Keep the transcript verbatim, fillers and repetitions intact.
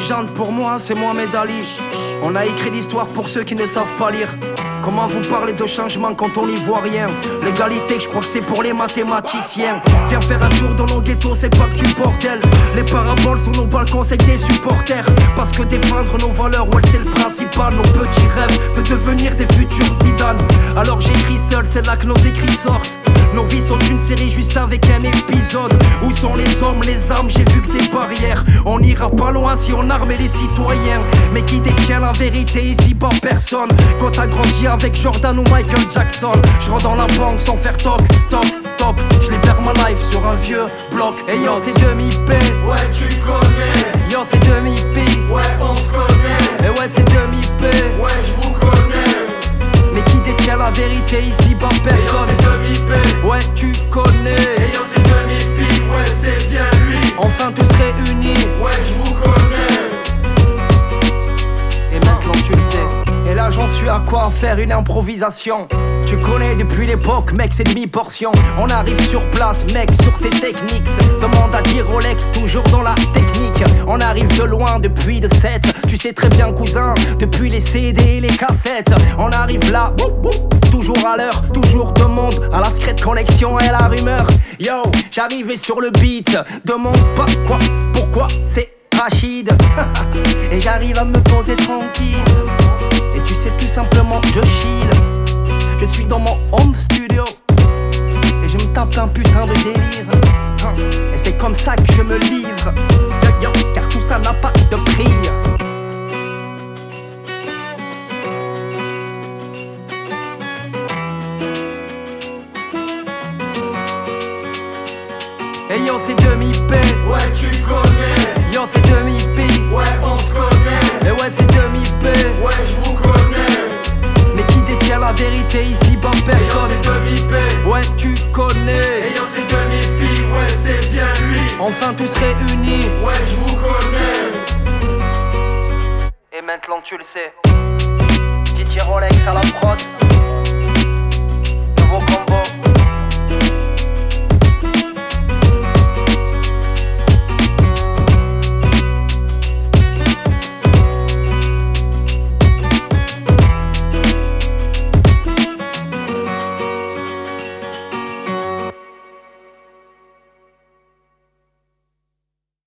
légende pour moi, c'est Mohamed Ali. On a écrit l'histoire pour ceux qui ne savent pas lire. Comment vous parler de changement quand on n'y voit rien? L'égalité, je crois que c'est pour les mathématiciens. Viens faire un tour dans nos ghettos, c'est pas que du bordel. Les paraboles sur nos balcons, c'est que des supporters. Parce que défendre nos valeurs, ouais, c'est le principal. Nos petits rêves de devenir des futurs Zidane. Alors j'écris seul, c'est là que nos écrits sortent. Nos vies sont une série juste avec un épisode. Où sont les hommes, les âmes, j'ai vu que des barrières. On ira pas loin si on armait les citoyens. Mais qui détient la vérité ici, pas personne. Quand t'as grandi avec Jordan ou Michael Jackson, je rentre dans la banque sans faire toc, toc, toc. Je libère ma life sur un vieux bloc. Et yo c'est demi-P, ouais tu connais. Yo c'est demi-P, ouais on se connaît. Et ouais c'est demi-P, ouais je vous connais. Mais qui détient la vérité ici, pas personne. Et yo c'est demi-P, ouais tu connais. Et yo c'est demi-P, ouais c'est bien lui. Enfin tous réunis, ouais je vous connais. Et maintenant tu le sais. Et là j'en suis à quoi faire une improvisation. Tu connais depuis l'époque, mec, c'est demi-portion. On arrive sur place, mec, sur tes techniques. Demande à dire Rolex, toujours dans la technique. On arrive de loin, depuis de sept. Tu sais très bien, cousin, depuis les C D et les cassettes. On arrive là, toujours à l'heure, toujours de monde. À la secret connexion et la rumeur. Yo, j'arrivais sur le beat. Demande pas quoi, pourquoi, c'est Rachid. Et j'arrive à me poser tranquille. Et tu sais tout simplement, je chill. Je suis dans mon home studio et je me tape un putain de délire. Et c'est comme ça que je me livre, yo, yo, car tout ça n'a pas de prix. Et yo c'est demi-P, ouais tu connais. Yo c'est demi-P, ouais on se connaît. Et ouais c'est demi-P, ouais je vous connais. Mais qui détient la vérité ici, pas personne. Et yo c'est demi-P, ouais tu connais. Et yo c'est demi-P, ouais c'est bien lui. Enfin tous réunis, ouais je vous connais. Et maintenant tu le sais. Didier Rolex à la prod.